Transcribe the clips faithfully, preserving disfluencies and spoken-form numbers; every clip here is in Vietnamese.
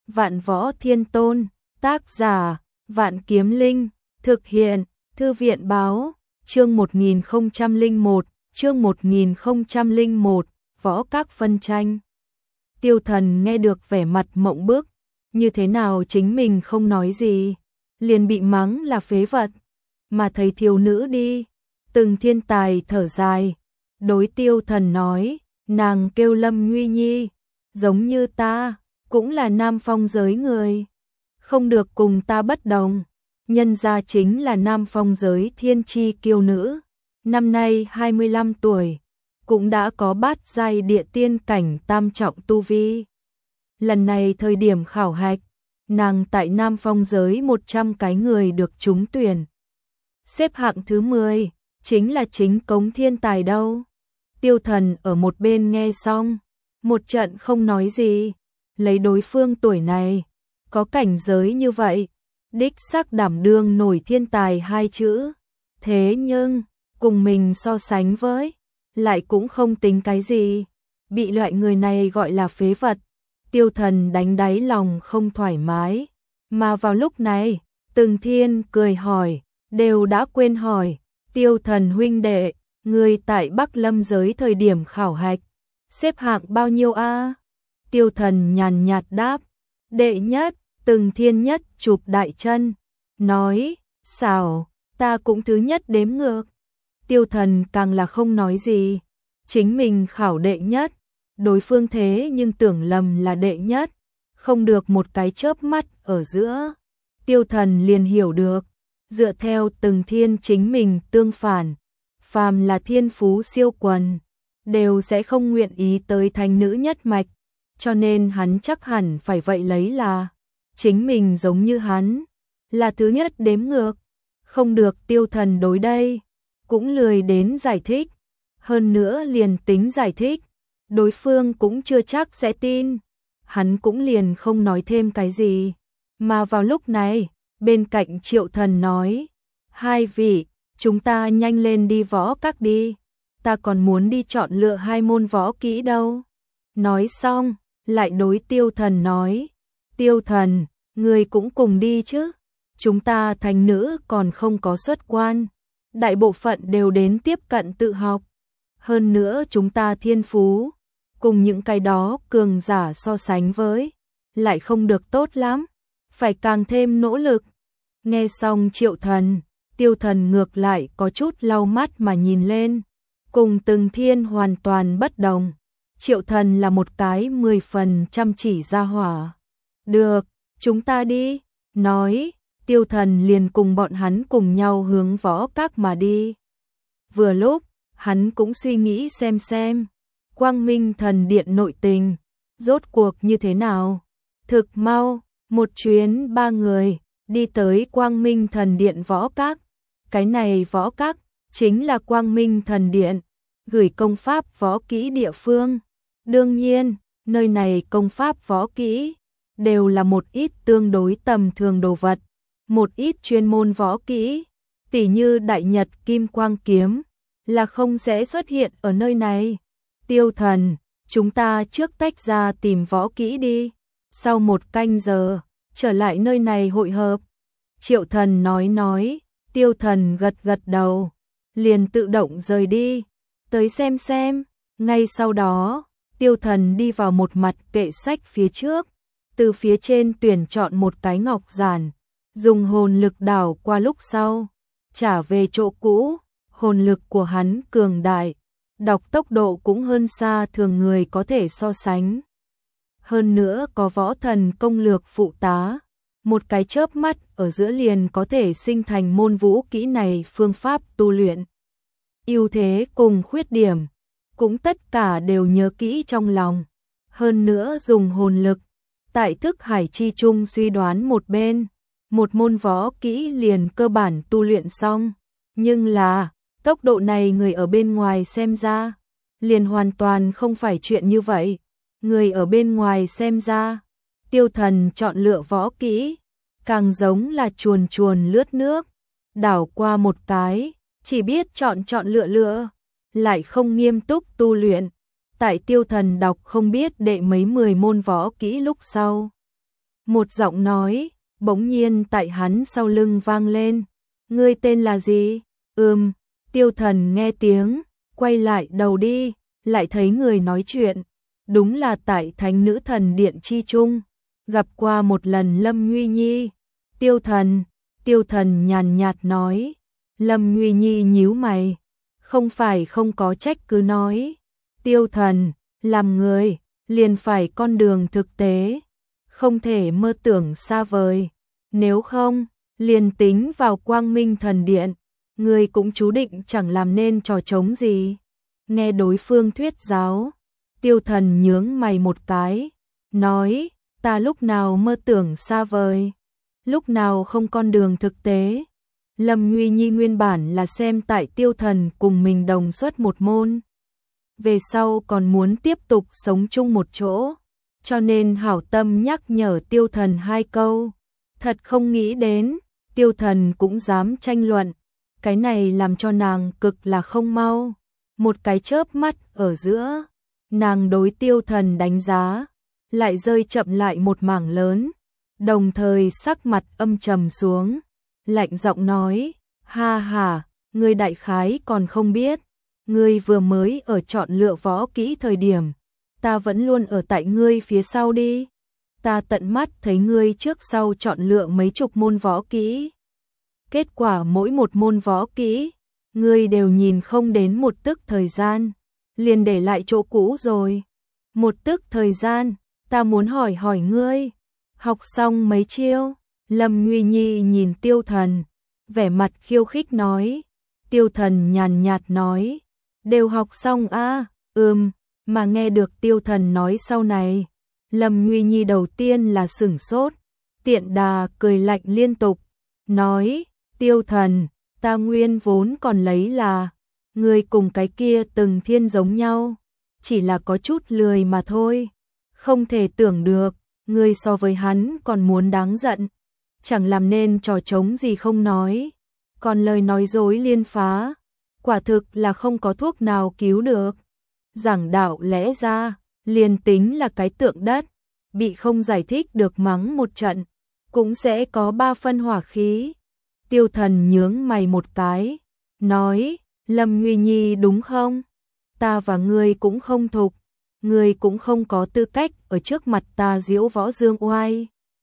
Vạn Võ Thiên Tôn, tác giả, Vạn Kiếm Linh, thực hiện, Thư viện báo, chương một nghìn không trăm lẻ một, chương một nghìn không trăm lẻ một, võ các phân tranh. Tiêu Thần nghe được vẻ mặt mộng bức, như thế nào chính mình không nói gì, liền bị mắng là phế vật, mà thấy thiếu nữ đi. Từng Thiên Tài thở dài, đối Tiêu Thần nói, nàng kêu Lâm Nguy Nhi, giống như ta, cũng là Nam Phong giới người, không được cùng ta bất đồng, nhân gia chính là Nam Phong giới thiên chi kiêu nữ, năm nay hai mươi lăm tuổi, cũng đã có bát giai địa tiên cảnh tam trọng tu vi. Lần này thời điểm khảo hạch, nàng tại Nam Phong giới một trăm cái người được trúng tuyển, xếp hạng thứ mười, chính là chính cống thiên tài đâu. Tiêu Thần ở một bên nghe xong, một trận không nói gì, lấy đối phương tuổi này, có cảnh giới như vậy, đích xác đảm đương nổi thiên tài hai chữ. Thế nhưng, cùng mình so sánh với, lại cũng không tính cái gì, bị loại người này gọi là phế vật. Tiêu Thần đánh đáy lòng không thoải mái, mà vào lúc này, Từng Thiên cười hỏi, đều đã quên hỏi, Tiêu Thần huynh đệ, người tại Bắc Lâm giới thời điểm khảo hạch, xếp hạng bao nhiêu a? Tiêu Thần nhàn nhạt đáp, đệ nhất. Từng Thiên nhất chụp đại chân, nói, xảo, ta cũng thứ nhất đếm ngược. Tiêu Thần càng là không nói gì, chính mình khảo đệ nhất, đối phương thế nhưng tưởng lầm là đệ nhất, không được một cái chớp mắt ở giữa. Tiêu Thần liền hiểu được, dựa theo Từng Thiên chính mình tương phản, phàm là thiên phú siêu quần, đều sẽ không nguyện ý tới thành nữ nhất mạch, cho nên hắn chắc hẳn phải vậy lấy là chính mình giống như hắn, là thứ nhất đếm ngược, không được. Tiêu Thần đối đây, cũng lười đến giải thích, hơn nữa liền tính giải thích, đối phương cũng chưa chắc sẽ tin, hắn cũng liền không nói thêm cái gì. Mà vào lúc này, bên cạnh Triệu Thần nói, hai vị, chúng ta nhanh lên đi võ các đi, ta còn muốn đi chọn lựa hai môn võ kỹ đâu. Nói xong, lại đối Tiêu Thần nói, Tiêu Thần, người cũng cùng đi chứ, chúng ta thành nữ còn không có xuất quan, đại bộ phận đều đến tiếp cận tự học, hơn nữa chúng ta thiên phú, cùng những cái đó cường giả so sánh với, lại không được tốt lắm, phải càng thêm nỗ lực. Nghe xong Triệu Thần, Tiêu Thần ngược lại có chút lau mắt mà nhìn lên, cùng Từng Thiên hoàn toàn bất đồng. Triệu Thần là một cái mười phần chăm chỉ ra hỏa. Được, chúng ta đi, nói, Tiêu Thần liền cùng bọn hắn cùng nhau hướng võ các mà đi. Vừa lúc, hắn cũng suy nghĩ xem xem, Quang Minh Thần Điện nội tình, rốt cuộc như thế nào. Thực mau, một chuyến ba người, đi tới Quang Minh Thần Điện võ các. Cái này võ các, chính là Quang Minh Thần Điện, gửi công pháp võ kỹ địa phương. Đương nhiên, nơi này công pháp võ kỹ đều là một ít tương đối tầm thường đồ vật, một ít chuyên môn võ kỹ, tỉ như Đại Nhật Kim Quang Kiếm, là không sẽ xuất hiện ở nơi này. Tiêu Thần, chúng ta trước tách ra tìm võ kỹ đi, sau một canh giờ, trở lại nơi này hội hợp. Triệu Thần nói nói, Tiêu Thần gật gật đầu, liền tự động rời đi, tới xem xem. Ngay sau đó, Tiêu Thần đi vào một mặt kệ sách phía trước, từ phía trên tuyển chọn một cái ngọc giản, dùng hồn lực đảo qua lúc sau, trả về chỗ cũ. Hồn lực của hắn cường đại, đọc tốc độ cũng hơn xa thường người có thể so sánh. Hơn nữa có võ thần công lược phụ tá, một cái chớp mắt ở giữa liền có thể sinh thành môn vũ kỹ này phương pháp tu luyện. Ưu thế cùng khuyết điểm, cũng tất cả đều nhớ kỹ trong lòng. Hơn nữa dùng hồn lực, tại thức hải chi chung suy đoán một bên, một môn võ kỹ liền cơ bản tu luyện xong. Nhưng là, tốc độ này người ở bên ngoài xem ra, liền hoàn toàn không phải chuyện như vậy. Người ở bên ngoài xem ra, Tiêu Thần chọn lựa võ kỹ, càng giống là chuồn chuồn lướt nước, đảo qua một cái, chỉ biết chọn chọn lựa lựa, lại không nghiêm túc tu luyện. Tại Tiêu Thần đọc không biết đệ mấy mười môn võ kỹ lúc sau, Một giọng nói, bỗng nhiên tại hắn sau lưng vang lên. Ngươi tên là gì? Ừm, Tiêu Thần nghe tiếng, quay lại đầu đi, lại thấy người nói chuyện. Đúng là tại Thánh Nữ Thần Điện chi trung, gặp qua một lần Lâm Nguy Nhi. Tiêu Thần, Tiêu Thần nhàn nhạt nói. Lâm Nguy Nhi nhíu mày, không phải không có trách cứ nói. Tiêu Thần, làm người, liền phải con đường thực tế, không thể mơ tưởng xa vời. Nếu không, liền tính vào Quang Minh Thần Điện, người cũng chú định chẳng làm nên trò trống gì. Nghe đối phương thuyết giáo, Tiêu Thần nhướng mày một cái, nói, ta lúc nào mơ tưởng xa vời, lúc nào không con đường thực tế. Lâm Nguy Nhi nguyên bản là xem tại Tiêu Thần cùng mình đồng xuất một môn, về sau còn muốn tiếp tục sống chung một chỗ, cho nên hảo tâm nhắc nhở Tiêu Thần hai câu. Thật không nghĩ đến, Tiêu Thần cũng dám tranh luận, cái này làm cho nàng cực là không mau. Một cái chớp mắt ở giữa, nàng đối Tiêu Thần đánh giá, lại rơi chậm lại một mảng lớn, đồng thời sắc mặt âm trầm xuống, lạnh giọng nói, ha ha, ngươi đại khái còn không biết, ngươi vừa mới ở chọn lựa võ kỹ thời điểm, ta vẫn luôn ở tại ngươi phía sau đi. Ta tận mắt thấy ngươi trước sau chọn lựa mấy chục môn võ kỹ. Kết quả mỗi một môn võ kỹ, ngươi đều nhìn không đến một tức thời gian, liền để lại chỗ cũ rồi. Một tức thời gian, ta muốn hỏi hỏi ngươi, học xong mấy chiêu? Lâm Nguy Nhi nhìn Tiêu Thần, vẻ mặt khiêu khích nói. Tiêu Thần nhàn nhạt nói, đều học xong a, à? Ừm, mà nghe được Tiêu Thần nói sau này, Lâm Nguy Nhi đầu tiên là sửng sốt, tiện đà cười lạnh liên tục, nói, Tiêu Thần, ta nguyên vốn còn lấy là, ngươi cùng cái kia Từng Thiên giống nhau, chỉ là có chút lười mà thôi, không thể tưởng được, ngươi so với hắn còn muốn đáng giận, chẳng làm nên trò trống gì không nói, còn lời nói dối liên phá, quả thực là không có thuốc nào cứu được. Giảng đạo lẽ ra, liền tính là cái tượng đất, bị không giải thích được mắng một trận, cũng sẽ có ba phân hỏa khí. Tiêu Thần nhướng mày một cái, nói, Lâm Nguy Nhi đúng không? Ta và ngươi cũng không thục, ngươi cũng không có tư cách ở trước mặt ta diễu võ dương oai.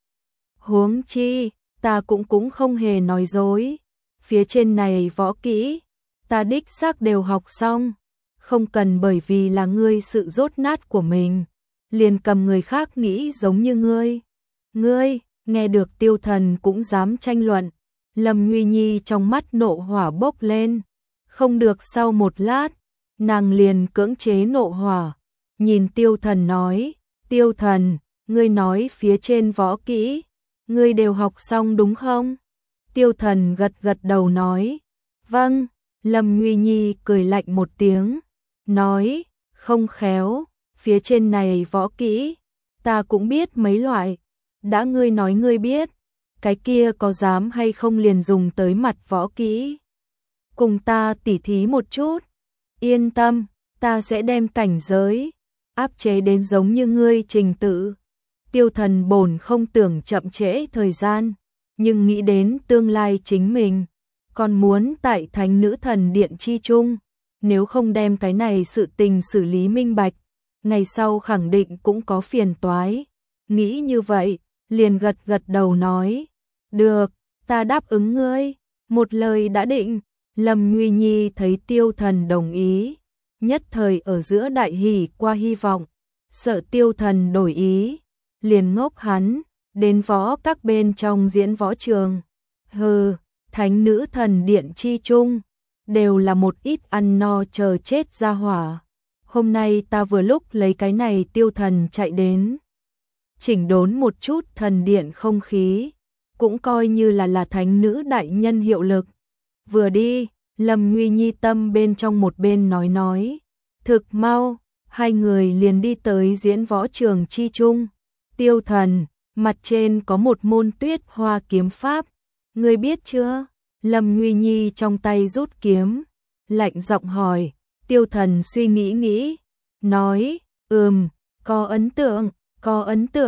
Huống chi, ta cũng cũng không hề nói dối, phía trên này võ kỹ, ta đích xác đều học xong, không cần bởi vì là ngươi sự dốt nát của mình, liền cầm người khác nghĩ giống như ngươi. Ngươi, nghe được Tiêu Thần cũng dám tranh luận, Lâm Nguy Nhi trong mắt nộ hỏa bốc lên, không được sau một lát, nàng liền cưỡng chế nộ hỏa, nhìn Tiêu Thần nói, Tiêu Thần, ngươi nói phía trên võ kỹ, ngươi đều học xong đúng không? Tiêu Thần gật gật đầu nói, vâng. Lâm Nguy Nhi cười lạnh một tiếng, nói, không khéo, phía trên này võ kỹ, ta cũng biết mấy loại, đã ngươi nói ngươi biết, cái kia có dám hay không liền dùng tới mặt võ kỹ. Cùng ta tỉ thí một chút, yên tâm, ta sẽ đem cảnh giới, áp chế đến giống như ngươi trình tự. Tiêu Thần bổn không tưởng chậm trễ thời gian, nhưng nghĩ đến tương lai chính mình, còn muốn tại Thánh Nữ Thần Điện chi chung, nếu không đem cái này sự tình xử lý minh bạch, ngày sau khẳng định cũng có phiền toái. Nghĩ như vậy, liền gật gật đầu nói, được, ta đáp ứng ngươi, một lời đã định. Lâm Nguy Nhi thấy Tiêu Thần đồng ý, nhất thời ở giữa đại hỉ qua hy vọng, sợ Tiêu Thần đổi ý, liền ngốc hắn, đến võ các bên trong diễn võ trường. Hừ, Thánh Nữ Thần Điện chi chung, đều là một ít ăn no chờ chết ra hỏa. Hôm nay ta vừa lúc lấy cái này Tiêu Thần chạy đến, chỉnh đốn một chút thần điện không khí, cũng coi như là là Thánh Nữ đại nhân hiệu lực. Vừa đi, Lâm Nguy Nhi tâm bên trong một bên nói nói, thực mau, hai người liền đi tới diễn võ trường chi chung. Tiêu Thần, mặt trên có một môn Tuyết Hoa kiếm pháp, ngươi biết chưa? Lâm Nguy Nhi trong tay rút kiếm, lạnh giọng hỏi. Tiêu Thần suy nghĩ nghĩ, nói, ừm, có ấn tượng, có ấn tượng.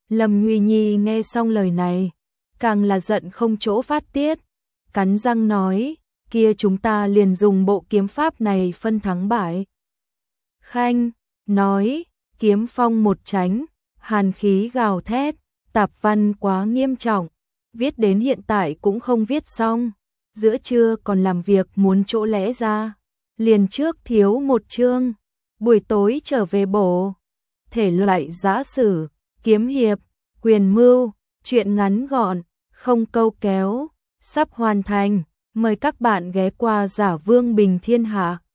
Lâm Nguy Nhi nghe xong lời này, càng là giận không chỗ phát tiết, cắn răng nói, kia chúng ta liền dùng bộ kiếm pháp này phân thắng bại. Khanh, nói, kiếm phong một tránh, hàn khí gào thét, tạp văn quá nghiêm trọng, viết đến hiện tại cũng không viết xong, giữa trưa còn làm việc muốn chỗ lẽ ra, liền trước thiếu một chương, buổi tối trở về bổ, thể loại giã sử, kiếm hiệp, quyền mưu, truyện ngắn gọn, không câu kéo, sắp hoàn thành, mời các bạn ghé qua Giả Vương Bình Thiên Hạ.